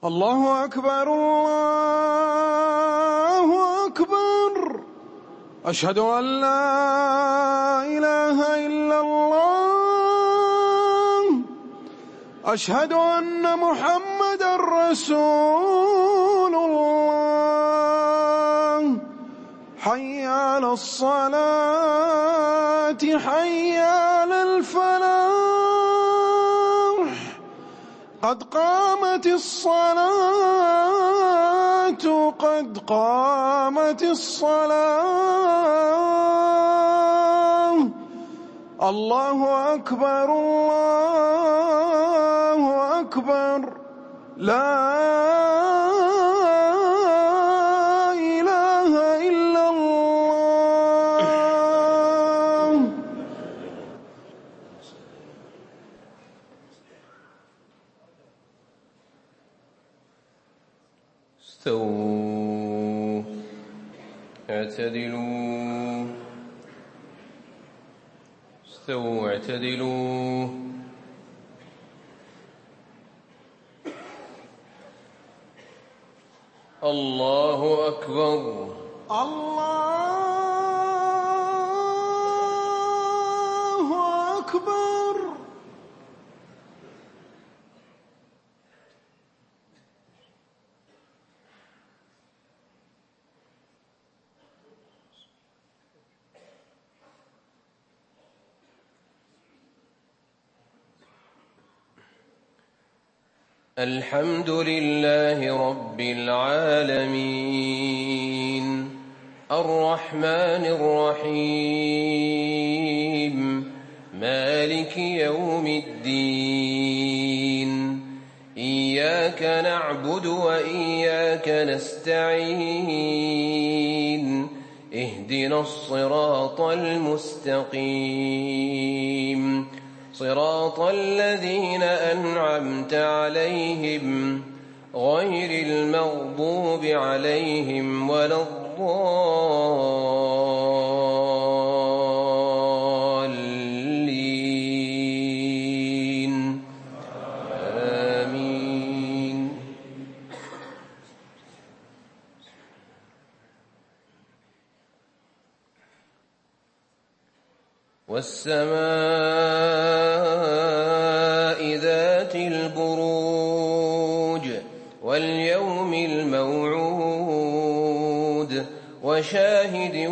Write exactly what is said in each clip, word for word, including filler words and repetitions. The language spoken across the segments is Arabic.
الله أكبر الله أكبر. أشهد أن لا إله إلا الله. أشهد أن محمدًا رسول الله. حي على الصلاة حي على الفلاح. قد قامت الصلاة قد قامت الصلاة. الله أكبر الله أكبر. لا إله إلا الله. استووا اعتدلوا استووا اعتدلوا. الله أكبر الله أكبر. الحمد لله رب العالمين الرحمن الرحيم مالك يوم الدين. إياك نعبد وإياك نستعين. اهدنا الصراط المستقيم صراط الذين أنعمت عليهم غير المغضوب عليهم ولا الضالين. آمين. والسماء ذات البروج واليوم الموعود وشاهد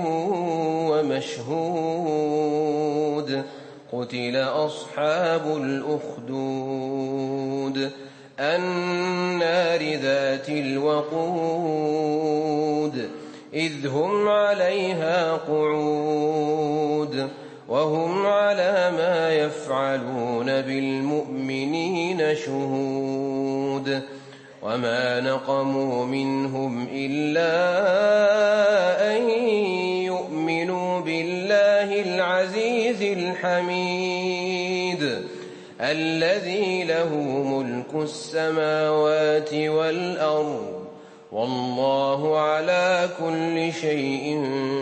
ومشهود. قتل أصحاب الأخدود النار ذات الوقود إذ هم عليها قعود وهم على ما يفعلون بالمؤمنين شهود. وما نقموا منهم إلا أن يؤمنوا بالله العزيز الحميد الذي له ملك السماوات والأرض والله على كل شيء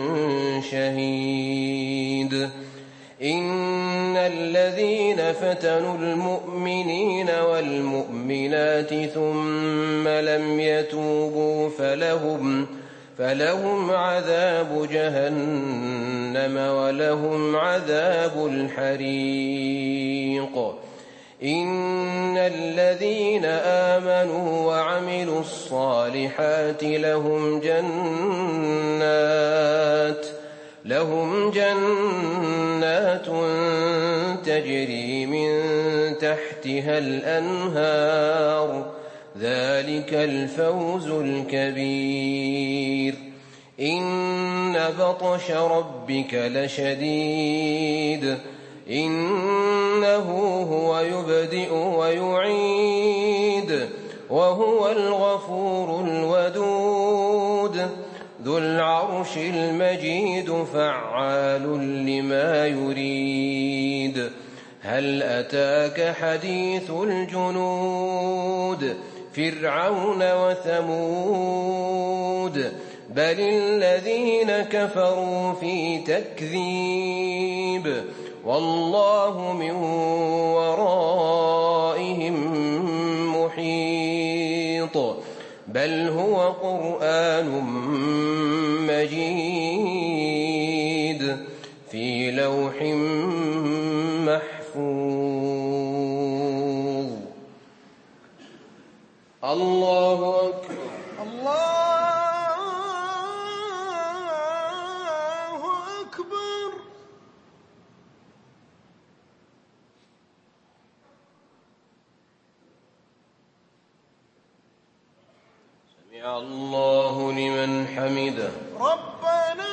شهيد. إن الذين فتنوا المؤمنين والمؤمنات ثم لم يتوبوا فلهم فلهم عذاب جهنم ولهم عذاب الحريق. إن الذين آمنوا وعملوا الصالحات لهم جنات لهم جنات تجري من تحتها الأنهار ذلك الفوز الكبير. إن بطش ربك لشديد إنه هو يبدئ ويعيد وهو الغفور الودود ذو العرش المجيد فعال لما يريد. هل أتاك حديث الجنود فرعون وثمود بل الذين كفروا في تكذيب والله من ورائهم محيط. باسط بل هو قرآن مجيد في لوح محفوظ. الله أكبر. الله أكبر. سمع الله لمن حمده. ربنا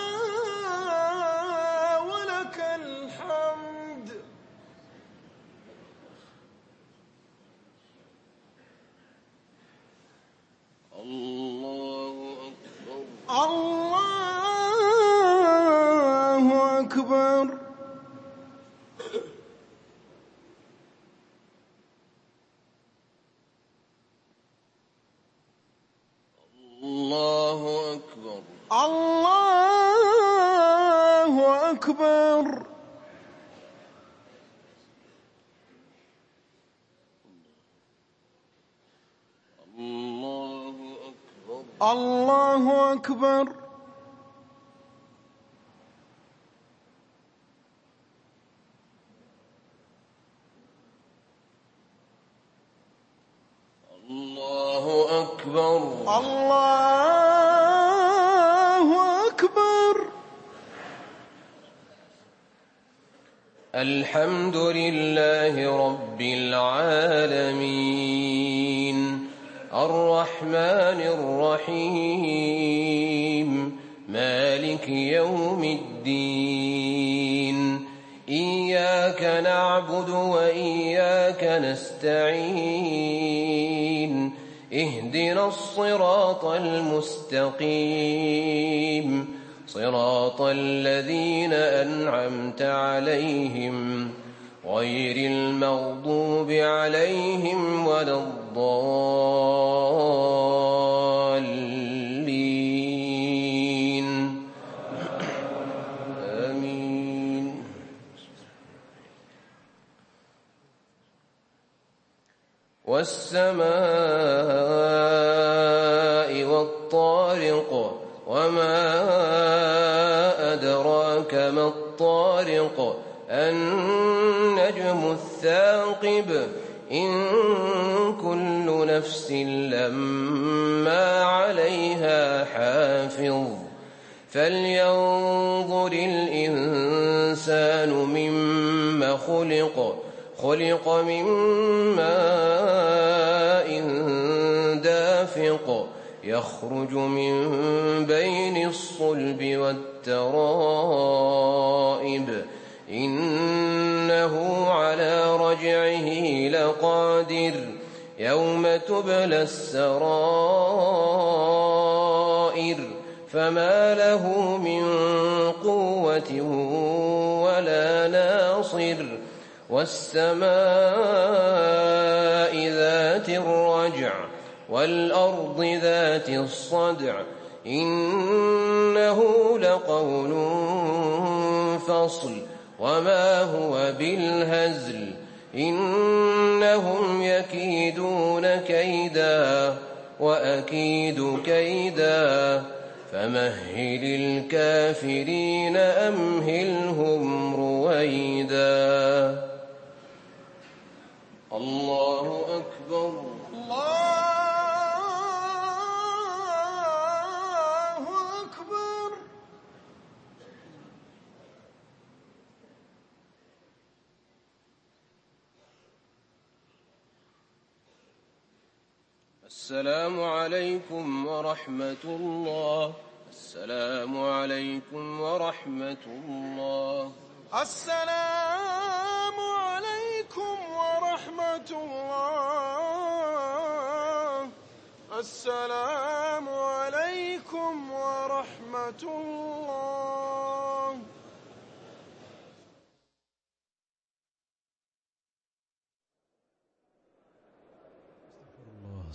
ولك الحمد. الله أكبر. الله أكبر. الله أكبر. الله أكبر. الله أكبر. الله أكبر. الله أكبر. الله أكبر. الحمد لله رب العالمين الرحمن الرحيم مالك يوم الدين إياك نعبد وإياك نستعين اهدنا الصراط المستقيم صراط الذين أنعمت عليهم غير المغضوب عليهم ولا الضالين آمين. والسماء والطارق وما أدراك ما الطارق النجم الثاقب إن كل نفس لما عليها حافظ فلينظر الإنسان مما خلق خلق من ماء دافق يخرج من بين الصلب والترائب إنه على رجعه لقادر يوم تبلى السرائر فما له من قوة ولا ناصر والسماء ذات الرجع والأرض ذات الصدع إنه لقول فصل وما هو بالهزل إنهم يكيدون كيدا وأكيد كيدا فمهل الكافرين أمهلهم رويدا. الله أكبر. الله أكبر. السلام عليكم ورحمة الله. السلام عليكم ورحمة الله. السلام عليكم ورحمة الله. السلام عليكم ورحمة الله.